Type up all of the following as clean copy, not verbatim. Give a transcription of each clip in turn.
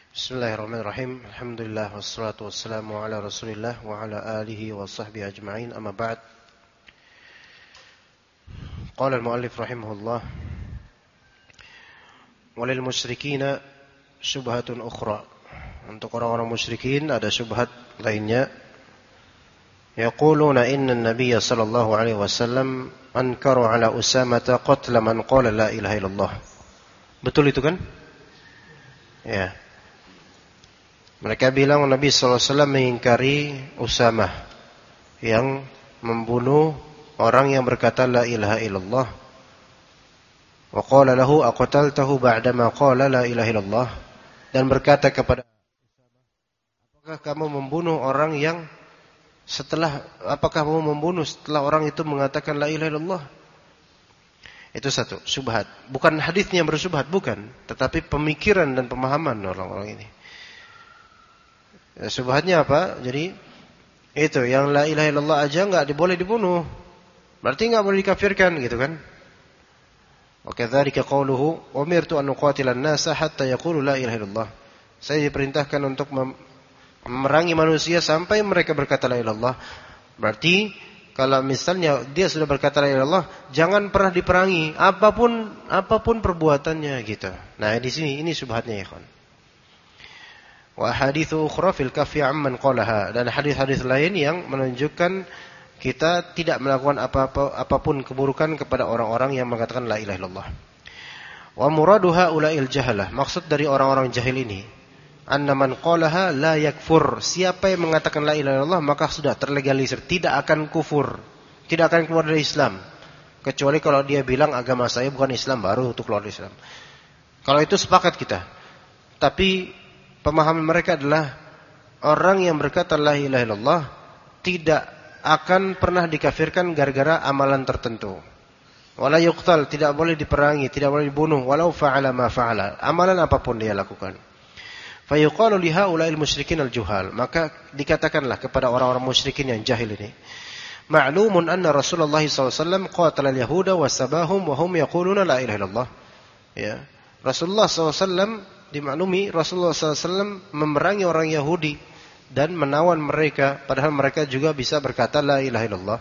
Bismillahirrahmanirrahim. Alhamdulillah wassalatu wassalamu ala Rasulillah wa ala alihi wa sahbihi ajma'in. Amma ba'd. Qala al-muallif rahimahullah: "Walil musyrikina syubhatun ukhra." Untuk orang-orang musyrikin ada syubhat lainnya. Yaquluna inna an-nabiyya sallallahu alaihi wasallam ankaru ala Usamah qatla man qala la ilaha illallah. Betul itu kan? Ya. Mereka bilang Nabi SAW mengingkari Usamah yang membunuh orang yang berkata la ilaha illallah. Wa qala lahu aqtaltahu ba'dama qala la ilaha illallah, dan berkata kepada Usamah, apakah kamu membunuh setelah orang itu mengatakan la ilaha illallah? Itu satu syubhat. Bukan hadisnya yang bersyubhat, bukan, tetapi pemikiran dan pemahaman orang-orang ini. Syubhatnya apa? Jadi itu yang la ilaha illallah aja enggak boleh dibunuh. Berarti enggak boleh dikafirkan gitu kan? Wa kadzalika qauluhu umirtu an uqatila an-nasa hatta yaqulu la ilaha illallah. Saya diperintahkan untuk memerangi manusia sampai mereka berkata la ilaha illallah. Berarti kalau misalnya dia sudah berkata la ilaha illallah, jangan pernah diperangi apapun perbuatannya gitu. Nah, di sini ini syubhatnya ya kawan. Wa haditsu ukhra fil kaffi amman qalaha, dan hadis-hadis lain yang menunjukkan kita tidak melakukan apapun keburukan kepada orang-orang yang mengatakan la ilaha illallah. Wa muradu haula'il jahalah, maksud dari orang-orang jahil ini, anna man qalaha la yakfur, siapa yang mengatakan la ilaha illallah maka sudah terlegalisir, tidak akan kufur, tidak akan keluar dari Islam, kecuali kalau dia bilang agama saya bukan Islam baru untuk keluar dari Islam. Kalau itu sepakat kita. Tapi pemahaman mereka adalah orang yang berkata la ilaha illallah tidak akan pernah dikafirkan gara-gara amalan tertentu. Wala yuqtal, tidak boleh diperangi, tidak boleh dibunuh, walau fa'ala ma fa'ala, amalan apapun dia lakukan. Fa yuqalu li haula'il musyrikin al-juhal, maka dikatakanlah kepada orang-orang musyrikin yang jahil ini, ma'lumun anna Rasulullah SAW qatala al-yahuda wasabahum wa hum yaquluna la ilaha illallah. Ya, Rasulullah SAW dimaklumi, Rasulullah SAW memerangi orang Yahudi dan menawan mereka, padahal mereka juga bisa berkata la ilaha illallah.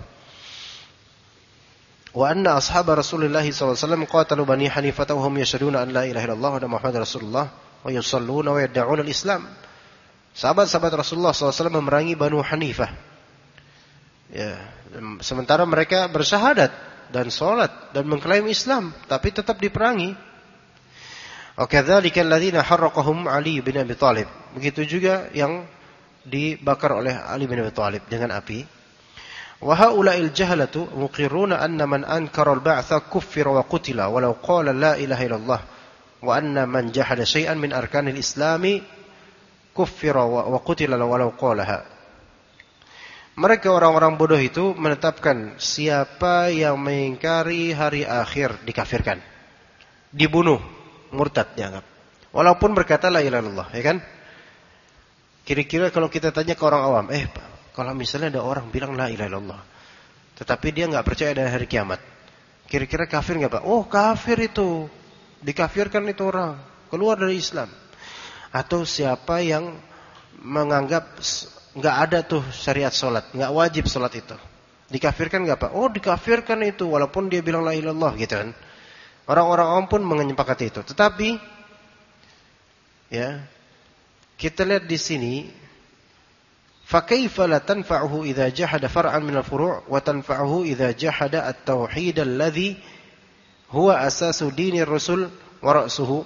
Wa anna ashab Rasulullah SAW qatalu bani Hanifah wa hum yashhaduna an la ilaha illallah wa Muhammad Rasulullah wa yusalluna wa yad'una al-Islam. Sahabat-sahabat Rasulullah SAW memerangi Banu Hanifah. Ya, sementara mereka bersyahadat dan salat dan mengklaim Islam, tapi tetap diperangi. Wa kadzalika alladziina harraqahum Ali bin Abi Thalib. Begitu juga yang dibakar oleh Ali bin Abi Thalib dengan api. Wa haula'il jahalatu muqirruna anna man ankara al-ba'tha kuffira wa qutila walau qala la ilaha illallah wa anna man jahada syai'an min arkanil islami kuffira wa qutila walau qalaha. Mereka orang-orang bodoh itu menetapkan siapa yang mengingkari hari akhir dikafirkan, dibunuh, murtad dianggap, walaupun berkata la ilaha illallah, ya kan? Kira-kira kalau kita tanya ke orang awam, kalau misalnya ada orang bilang la ilaha illallah, tetapi dia nggak percaya ada hari kiamat, kira-kira kafir nggak Pak? Oh kafir itu, dikafirkan itu orang, keluar dari Islam. Atau siapa yang menganggap nggak ada tuh syariat sholat, nggak wajib sholat itu, dikafirkan nggak Pak? Oh dikafirkan itu, walaupun dia bilang la ilaha illallah, gitu kan? Orang-orang awam pun menyepakati itu. Tetapi ya, kita lihat di sini, fa kaifa la tanfa'uhu idza jahada far'an min al-furu' wa tanfa'uhu idza jahada at-tauhid alladhi huwa asasu dinir rasul wa ra'suhu.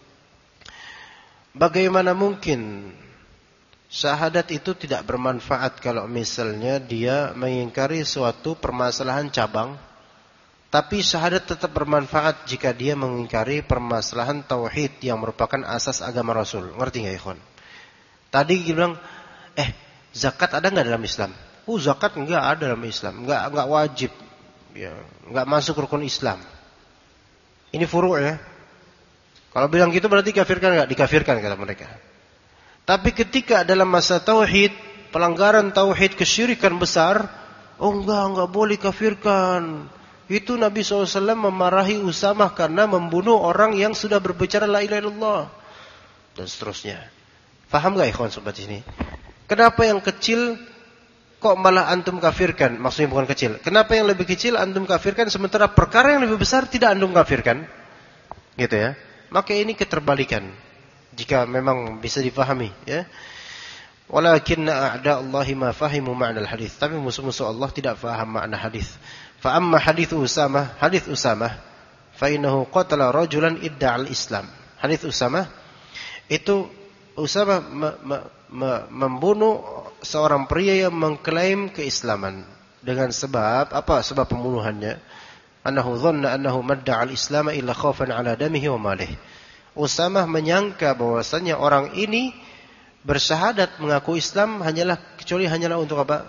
Bagaimana mungkin syahadat itu tidak bermanfaat kalau misalnya dia mengingkari suatu permasalahan cabang, tapi syahadat tetap bermanfaat jika dia mengingkari permasalahan tauhid yang merupakan asas agama Rasul. Ngerti enggak, ikhwan? Tadi dia bilang, zakat ada enggak dalam Islam? Zakat enggak ada dalam Islam, enggak wajib. Ya, enggak masuk rukun Islam. Ini furu' ya. Kalau bilang gitu berarti kafirkan enggak? Dikafirkan kata mereka. Tapi ketika dalam masa tauhid, pelanggaran tauhid, kesyirikan besar, enggak boleh kafirkan. Itu Nabi SAW memarahi Usamah karena membunuh orang yang sudah berbicara la ilaha illallah, dan seterusnya. Paham enggak ikhwan sobat di sini? Kenapa yang kecil kok malah antum kafirkan? Maksudnya bukan kecil. Kenapa yang lebih kecil antum kafirkan sementara perkara yang lebih besar tidak antum kafirkan? Gitu ya. Maka ini keterbalikan. Jika memang bisa dipahami, ya. Walakinna a'da'allahi ma fahimu ma'na al-hadits. Tapi musuh-musuh Allah tidak faham makna hadis. Fa amma hadits Usamah, fa innahu qatala rajulan idda'a al-Islam. Hadits Usamah itu Usamah membunuh seorang pria yang mengklaim keislaman dengan sebab apa? Sebab pembunuhannya. Annahu dhanna annahu madda'a al-Islam illa khaufan 'ala damihi wa malihi. Usamah menyangka bahwasanya orang ini bersyahadat mengaku Islam kecuali hanyalah untuk apa?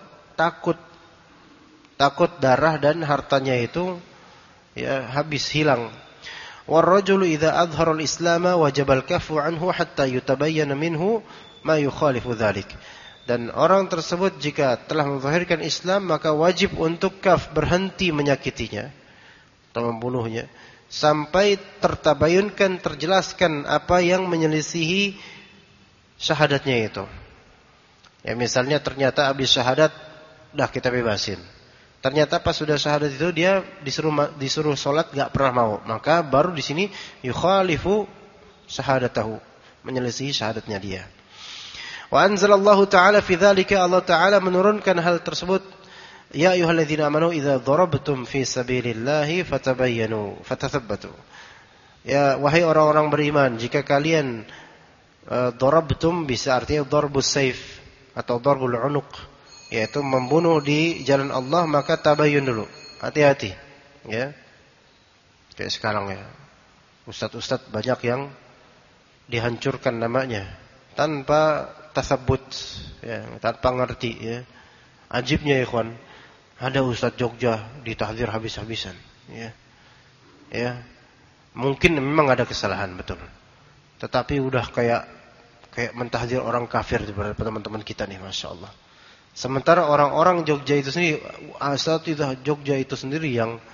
Takut darah dan hartanya itu ya habis hilang. Warrajulu idza adhara al-islam wajaba al-kaffu anhu hatta yutabayyana minhu ma yukhalifu dzalik. Dan orang tersebut jika telah menzahirkan Islam maka wajib untuk berhenti menyakitinya atau membunuhnya sampai tertabayunkan, terjelaskan apa yang menyelisihi syahadatnya itu. Ya misalnya ternyata habis syahadat dah kita bebasin. Ternyata pas sudah syahadat itu dia disuruh salat enggak pernah mau. Maka baru di sini yukhalifu syahadatahu, menyelisihi syahadatnya dia. Wa anzalallahu ta'ala fi dzalika, Allah Ta'ala menurunkan hal tersebut. Ya ayyuhalladzina amanu idza darabtum fi sabilillahi fatabayyanu fatathabbatu. Ya wahai orang-orang beriman, jika kalian darabtum bisa artinya darbus saif atau darbul unuq, yaitu membunuh di jalan Allah, maka tabayyun dulu, hati-hati ya. Kayak sekarang ya, ustaz-ustaz banyak yang dihancurkan namanya tanpa tasabbut ya, tanpa ngerti ya. Ajibnya ikhwan, ada ustaz Jogja ditahdzir habis-habisan ya. Ya. Mungkin memang ada kesalahan betul. Tetapi udah kayak mentahdzir orang kafir daripada teman-teman kita nih, Masya Allah. Sementara orang-orang Jogja itu sendiri, asat itu Jogja itu sendiri yang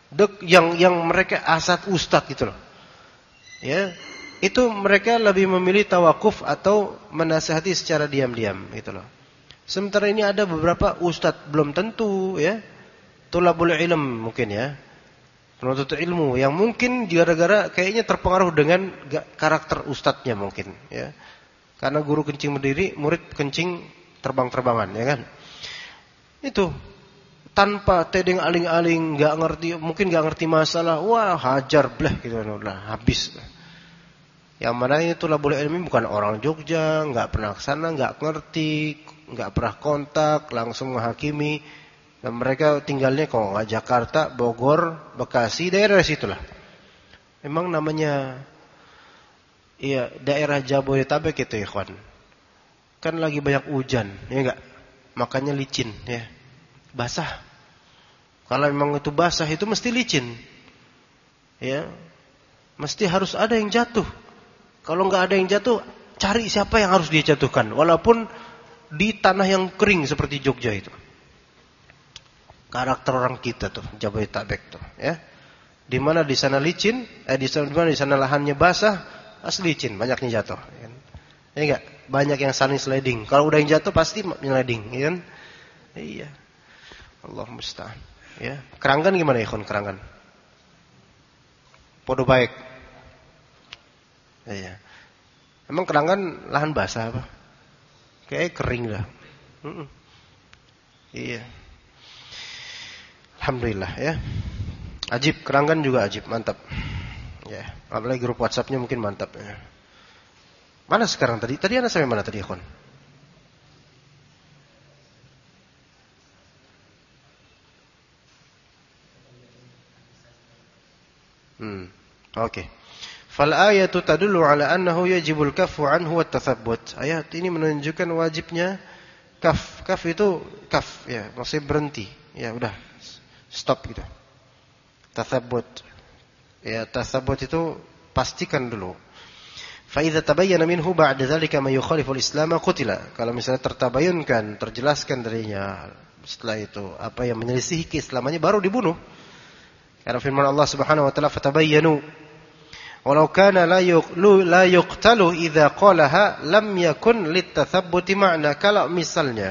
mereka asat ustad gitu loh. Ya, itu mereka lebih memilih tawakuf atau menasihati secara diam-diam gitu loh. Sementara ini ada beberapa ustad belum tentu ya, tulabul ilm mungkin ya, penuntut ilmu yang mungkin gara-gara kayaknya terpengaruh dengan karakter ustadznya mungkin ya. Karena guru kencing berdiri, murid kencing terbang-terbangan ya kan. Itu tanpa tedeng aling-aling, mungkin enggak ngerti masalah, wah hajar blah gitu udah habis. Yang mana itu lah boleh ilmu bukan orang Jogja, enggak pernah ke sana, enggak ngerti, enggak pernah kontak, langsung menghakimi. Dan mereka tinggalnya kalau enggak Jakarta, Bogor, Bekasi, daerah situlah. Memang namanya iya, daerah Jabodetabek itu ikhwan. Kan lagi banyak hujan, ya enggak? Makanya licin ya. Basah. Kalau memang itu basah itu mesti licin. Ya. Mesti harus ada yang jatuh. Kalau enggak ada yang jatuh, cari siapa yang harus dia jatuhkan walaupun di tanah yang kering seperti Jogja itu. Karakter orang kita tuh, Jabodetabek tuh, ya. Di mana di sana licin, di sana lahannya basah, asli licin, banyaknya jatuh, ya. Ya enggak? Banyak yang sunny sliding. Kalau udah yang jatuh pasti sliding, ya kan? Iya. Allah musta'an. Ya. Keranggan gimana ikhwan keranggan? Podo baik. Iya. Emang keranggan lahan basah apa? Kayak kering dah. Iya. Alhamdulillah ya. Ajib, keranggan juga ajib, mantap. Ya, apalagi grup WhatsApp-nya mungkin mantap ya. Mana sekarang tadi? Tadi anak sampai mana tadi, ikhwan? Oke. Fal ayatu tadullu ala annahu yajibul kaffu anhu wat tathabbut. Ayat ini menunjukkan wajibnya kaf. Kaf itu kaf ya, maksudnya berhenti. Ya udah. Stop gitu. Tathabbut. Ya, tathabbut itu pastikan dulu. Fa idza tabayyana minhu ba'da dzalika ma yukhalifu al-islam qutila. Kalau misalnya tertabayunkan, terjelaskan darinya setelah itu apa yang menyelisihi keislamannya baru dibunuh. Karena firman Allah Subhanahu wa taala fatabayyanu. Walau kana la yuqtalu idza qalaha lam yakun litathabbuti ma'na. Kalau misalnya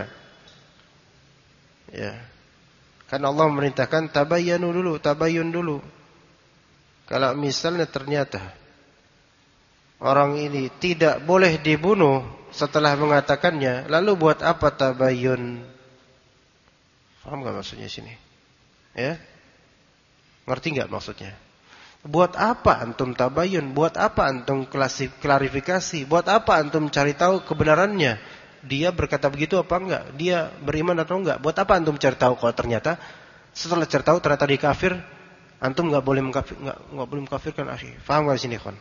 ya. Kan Allah memerintahkan tabayyun dulu. Kalau misalnya ternyata orang ini tidak boleh dibunuh setelah mengatakannya, lalu buat apa tabayyun? Paham enggak maksudnya sini? Ya? Ngerti enggak maksudnya? Buat apa antum tabayyun? Buat apa antum klarifikasi? Buat apa antum cari tahu kebenarannya? Dia berkata begitu apa enggak? Dia beriman atau enggak? Buat apa antum cari tahu kalau ternyata setelah cari tahu ternyata dia kafir, antum enggak boleh mengkafirkan akhi. Paham enggak sini, kawan?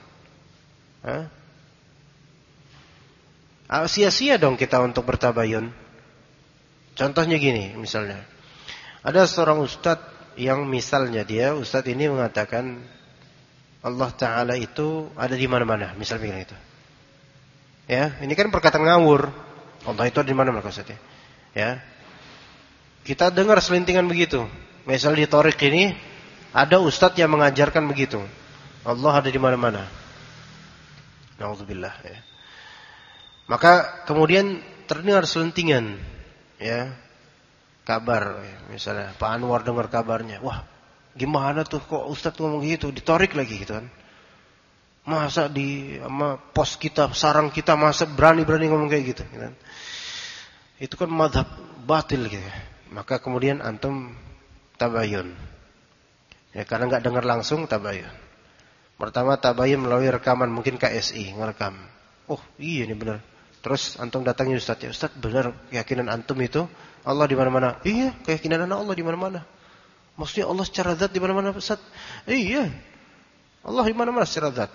Sia-sia dong kita untuk bertabayyun. Contohnya gini, misalnya. Ada seorang ustadz yang misalnya ustadz ini mengatakan Allah Ta'ala itu ada di mana-mana, misalnya begini itu. Ya, ini kan perkataan ngawur. Allah itu ada di mana-mana maksudnya. Ya. Kita dengar selintingan begitu. Misal di Thariq ini ada ustadz yang mengajarkan begitu. Allah ada di mana-mana. Nauzubillah ya. Maka kemudian terdengar selentingan ya. Kabar ya. Misalnya Pak Anwar dengar kabarnya. Wah, gimana tuh kok ustadz ngomong gitu, di Thariq lagi gitu kan. Masa di pos kita, sarang kita masa berani-berani ngomong kayak gitu kan. Itu kan mazhab batil gitu. Maka kemudian antum tabayyun. Ya, karena enggak dengar langsung tabayyun. Pertama tabayyun melalui rekaman, mungkin KSI ngerekam. Oh, iya ini benar. Terus antum datangi ustaz, ya ustaz, benar keyakinan antum itu Allah di mana-mana? Iya, keyakinan Allah di mana-mana. Maksudnya Allah secara zat di mana-mana, Ustaz? Iya. Allah di mana-mana secara zat.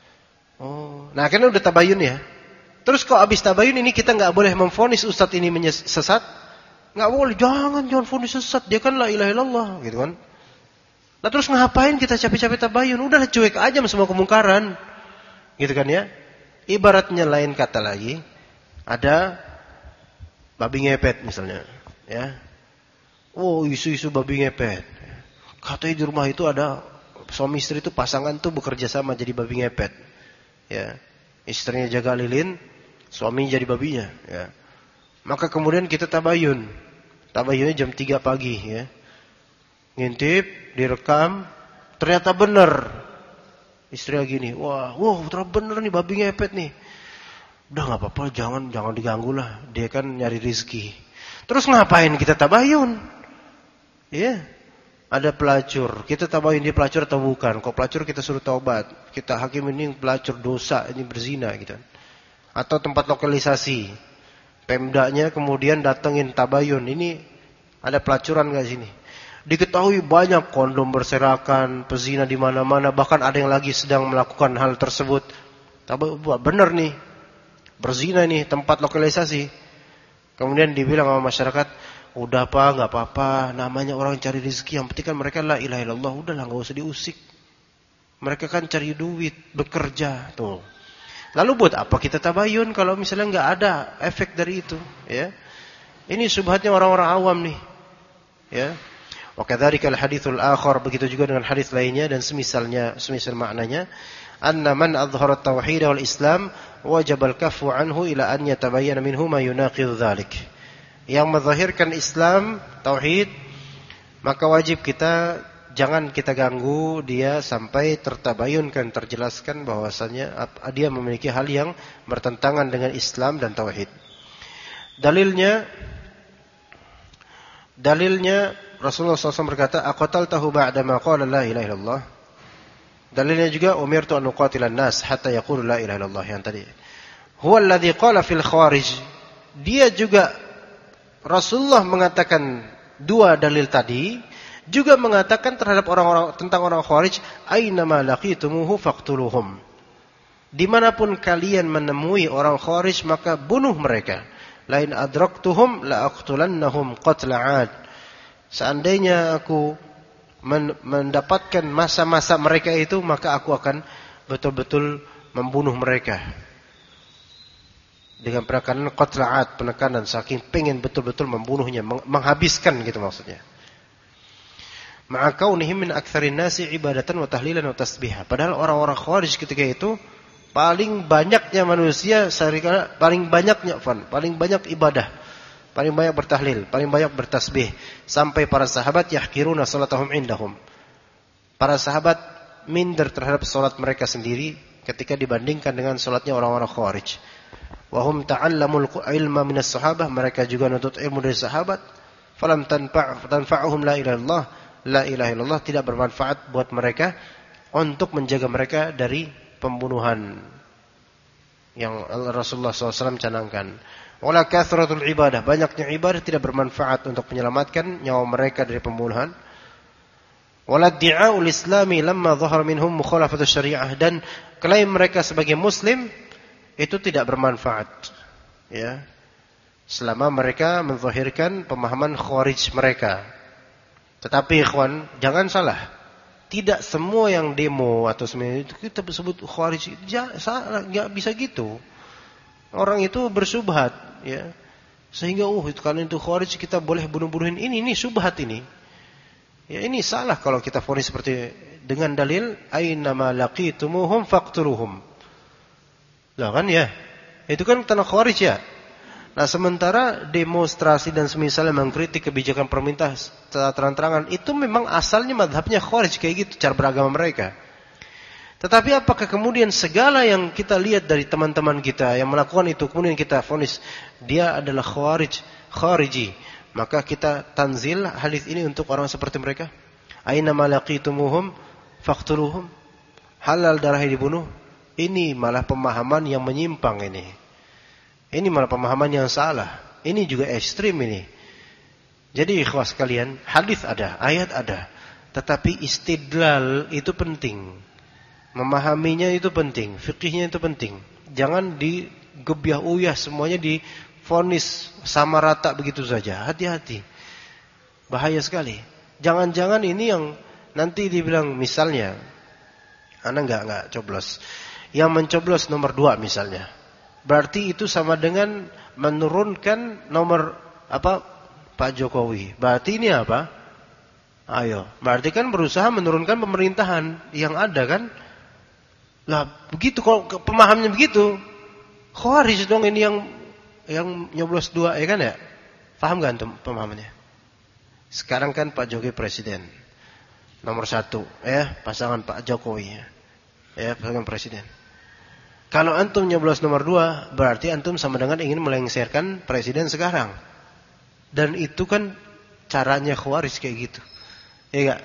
Oh, nah akhirnya udah tabayyun ya. Terus kalau habis tabayyun ini kita enggak boleh memvonis ustaz ini sesat? Enggak boleh, jangan vonis sesat, dia kan la ilaha illallah gitu kan. Nah terus ngapain kita capek-capek tabayyun? Udah cuek aja semua kemungkaran. Gitu kan ya? Ibaratnya lain kata lagi, ada babi ngepet misalnya, ya. Oh, isu-isu babi ngepet. Katanya di rumah itu ada suami istri itu pasangan tuh bekerja sama jadi babi ngepet. Ya. Istrinya jaga lilin, suami jadi babinya, ya. Maka kemudian kita tabayyun. Tabayyunnya jam 3 pagi, ya. Ngintip, direkam, ternyata benar. Istri gini, wah, ternyata benar nih babi ngepet nih. Udah enggak apa-apa, jangan diganggu lah. Dia kan nyari rezeki. Terus ngapain kita tabayyun? Ya. Ada pelacur, kita tabayyun dia pelacur atau bukan. Kalau pelacur kita suruh taubat. Kita hakim ini pelacur dosa, ini berzina gitu. Atau tempat lokalisasi. Pemdanya kemudian datengin tabayyun. Ini ada pelacuran enggak sini? Diketahui banyak kondom berserakan, pezina di mana-mana, bahkan ada yang lagi sedang melakukan hal tersebut. Benar nih. Berzina nih tempat lokalisasi. Kemudian dibilang sama masyarakat, udah Pak, enggak apa-apa, namanya orang cari rezeki, yang penting kan mereka la ilaha illallah, udahlah enggak usah diusik. Mereka kan cari duit, bekerja, tuh. Lalu buat apa kita tabayyun kalau misalnya enggak ada efek dari itu, ya? Ini subhatnya orang-orang awam nih. Ya. Wa kadzalika al-haditsul akhar, begitu juga dengan hadis lainnya dan semisal maknanya, anna man adhhara at-tauhid wal Islam wajib al-kaffu anhu ila an yatabayyana minhu ma yunaqidhu dzalik. Yang menzahirkan Islam, tauhid, maka wajib jangan kita ganggu dia sampai tertabayunkan, terjelaskan bahwasanya dia memiliki hal yang bertentangan dengan Islam dan tauhid. Dalilnya Rasulullah SAW berkata, aqataltahu ba'da ma qala la ilaha illallah. Dalilnya juga umirtu an uqatilan nas hatta yaqulu la ilaha illallah, yang tadi. Huwa alladhi qala fil khawarij. Dia juga Rasulullah mengatakan dua dalil tadi, juga mengatakan terhadap tentang orang Khawarij, aina ma laqitumuhu faqtuluhum. Dimanapun kalian menemui orang Khawarij maka bunuh mereka. Lain adraktuhum la aqtulannahum qatla 'ad. Seandainya aku mendapatkan masa-masa mereka itu, maka aku akan betul-betul membunuh mereka. Dengan penekanan qatla'at, penekanan saking pengen betul-betul membunuhnya, menghabiskan gitu maksudnya. Ma'a kaunihim min aktsarin nasi ibadatan wa tahlilan wa tasbiha. Padahal orang-orang Khawarij ketika itu paling banyaknya manusia paling banyak ibadah, paling banyak bertahlil, paling banyak bertasbih, sampai para sahabat yahqiruna salatahum indahum. Para sahabat minder terhadap salat mereka sendiri ketika dibandingkan dengan salatnya orang-orang Khawarij. Wa hum ta'allamul ilma minas sahabah, mereka juga menuntut ilmu dari sahabat. Falam tanfa'uhum la ilaha illallah, tidak bermanfaat buat mereka untuk menjaga mereka dari pembunuhan yang Rasulullah SAW canangkan. Wala kathratul ibadah, banyaknya ibadah tidak bermanfaat untuk menyelamatkan nyawa mereka dari pembunuhan. Wala di'aul islami lamma dhahar minhum mukhalafatu syariah, dan klaim mereka sebagai muslim itu tidak bermanfaat, ya, selama mereka menzahirkan pemahaman Khawarij mereka. Tetapi ikhwan, jangan salah. Tidak semua yang demo atau semuanya itu kita sebut Khawarij. Salah, enggak bisa gitu. Orang itu bersubhat, ya. Sehingga itu kan itu Khawarij kita boleh bunuh-bunuhin ini subhat ini. Ya, ini salah kalau kita vonis seperti dengan dalil ainama laqitumuhum faqtuluhum. Lah kan ya. Itu kan tanah Khawarij ya. Nah, sementara demonstrasi dan semisalnya mengkritik kebijakan pemerintah secara terang-terangan, itu memang asalnya madhabnya Khawarij kayak gitu, cara beragama mereka. Tetapi apakah kemudian segala yang kita lihat dari teman-teman kita yang melakukan itu, kemudian kita vonis dia adalah Khariji, maka kita tanzil hadis ini untuk orang seperti mereka? Aina malaqitumuhum faqtuluhum. Halal darah dibunuh. Ini malah pemahaman yang menyimpang ini. Ini malah pemahaman yang salah. Ini juga ekstrim ini. Jadi ikhwas sekalian, hadis ada, ayat ada. Tetapi istidlal itu penting. Memahaminya itu penting. Fikihnya itu penting. Jangan digebyah uyah semuanya divonis sama rata begitu saja. Hati-hati. Bahaya sekali. Jangan-jangan ini yang nanti dibilang misalnya, anak enggak coblos. Yang mencoblos nomor 2 misalnya. Berarti itu sama dengan menurunkan nomor Pak Jokowi. Berarti ini apa? Ayo, berarti kan berusaha menurunkan pemerintahan yang ada kan? Lah begitu kalau pemahamannya begitu. Khawarij dong ini yang nyoblos 2 ya kan ya? Paham enggak antum pemahamannya? Sekarang kan Pak Jokowi presiden. Nomor 1 ya, pasangan Pak Jokowi ya, pasangan presiden. Kalau antum nyoblos nomor 2, berarti antum sama dengan ingin melengsarkan presiden sekarang. Dan itu kan caranya Khawarij kayak gitu. Ya enggak?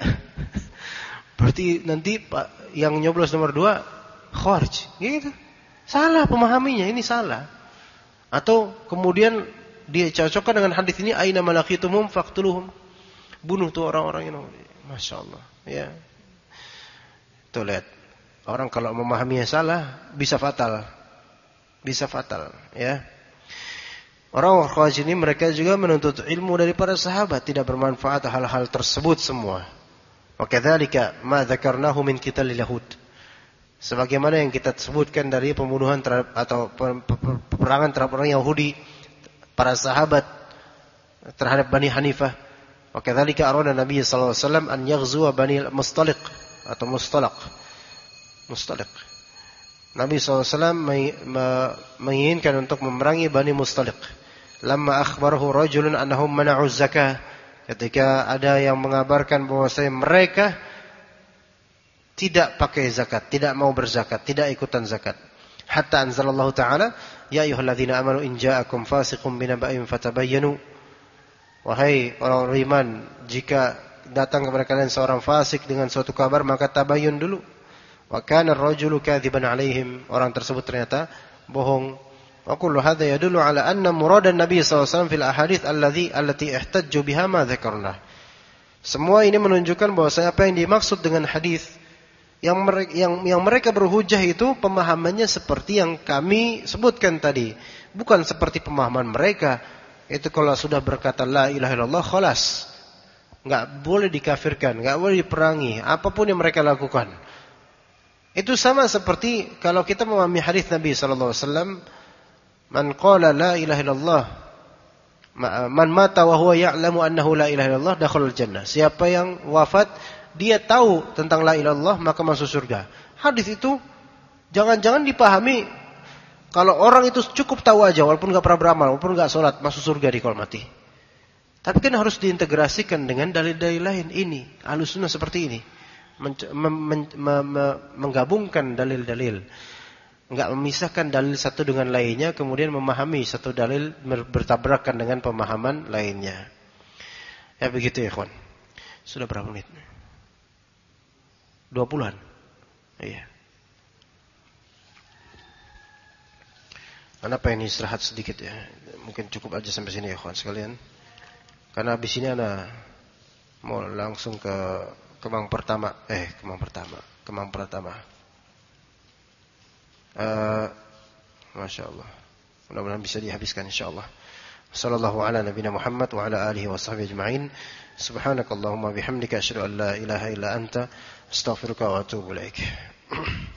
Berarti nanti yang nyoblos nomor 2 Khawarij. Gitu. Salah pemahaminya, ini salah. Atau kemudian dia cocokkan dengan hadis ini aina malaqitumum faqtuluhum. Bunuh tuh orang-orang ini. Masya Allah. Ya. Tuh lihat. Orang kalau memahaminya salah bisa fatal. Bisa fatal, ya. Orang Khawarij ini mereka juga menuntut ilmu dari para sahabat, tidak bermanfaat hal-hal tersebut semua. Wa kadzalika ma dzakarnahu min qitalil yahud. Sebagaimana yang kita sebutkan dari pembunuhan terhadap atau peperangan terhadap orang Yahudi, para sahabat terhadap Bani Hanifah. Wa kadzalika arada Nabi sallallahu alaihi wasallam an yaghzuwa Bani Mustaliq atau Mustaliq. Nabi SAW menginginkan untuk memerangi Bani Mustaliq. Lamma akhbarahu rajulun annahum mana'u zakah. Ketika ada yang mengabarkan bahwasanya mereka tidak pakai zakat, tidak mau berzakat, tidak ikutan zakat. Hatta anzalallahu ta'ala, ya ayyuhalladzina amanu in ja'akum fasiqun binaba'in fatabayyanu. Wahai orang beriman, jika datang kepada kalian seorang fasik dengan suatu kabar, maka tabayyun dulu. Wa kana ar-rajulu kadziban 'alaihim, orang tersebut ternyata bohong. Wa kullu hadza yadullu 'ala anna muradan Nabi sallallahu alaihi wasallam fil ahadits allati ihtajju biha ma dzakarna. Semua ini menunjukkan bahwasanya apa yang dimaksud dengan hadis yang mereka berhujjah itu pemahamannya seperti yang kami sebutkan tadi, bukan seperti pemahaman mereka. Itu kalau sudah berkata la ilaha illallah khalas. Enggak boleh dikafirkan, enggak boleh diperangi, apapun yang mereka lakukan. Itu sama seperti kalau kita memahami hadis Nabi sallallahu alaihi wasallam, man qala la ilaha illallah Man mata wa huwa ya'lamu annahu la ilaha illallah dakhalal jannah. Siapa yang wafat dia tahu tentang la ilaha illallah maka masuk surga. Hadis itu jangan-jangan dipahami kalau orang itu cukup tahu aja walaupun enggak pernah beramal, walaupun enggak salat masuk surga di kalau mati. Tapi kan harus diintegrasikan dengan dalil-dalil lain. Ini Ahlussunnah seperti ini. Menggabungkan dalil-dalil. Enggak memisahkan dalil satu dengan lainnya, kemudian memahami satu dalil bertabrakan dengan pemahaman lainnya. Ya begitu ya, kawan. Sudah berapa menit? 20-an. Iya. Kenapa ini istirahat sedikit ya? Mungkin cukup aja sampai sini ya, kawan sekalian. Karena habis ini ana mau langsung ke Kemang Pertama. Masya Allah. Mudah-mudahan bisa dihabiskan insyaallah. Sallallahu ala nabiyina Muhammad wa ala alihi wa sahbihi ajma'in. Subhanakallahumma bihamdika asyhadu an la ilaha illa anta astaghfiruka wa atubu ilaik.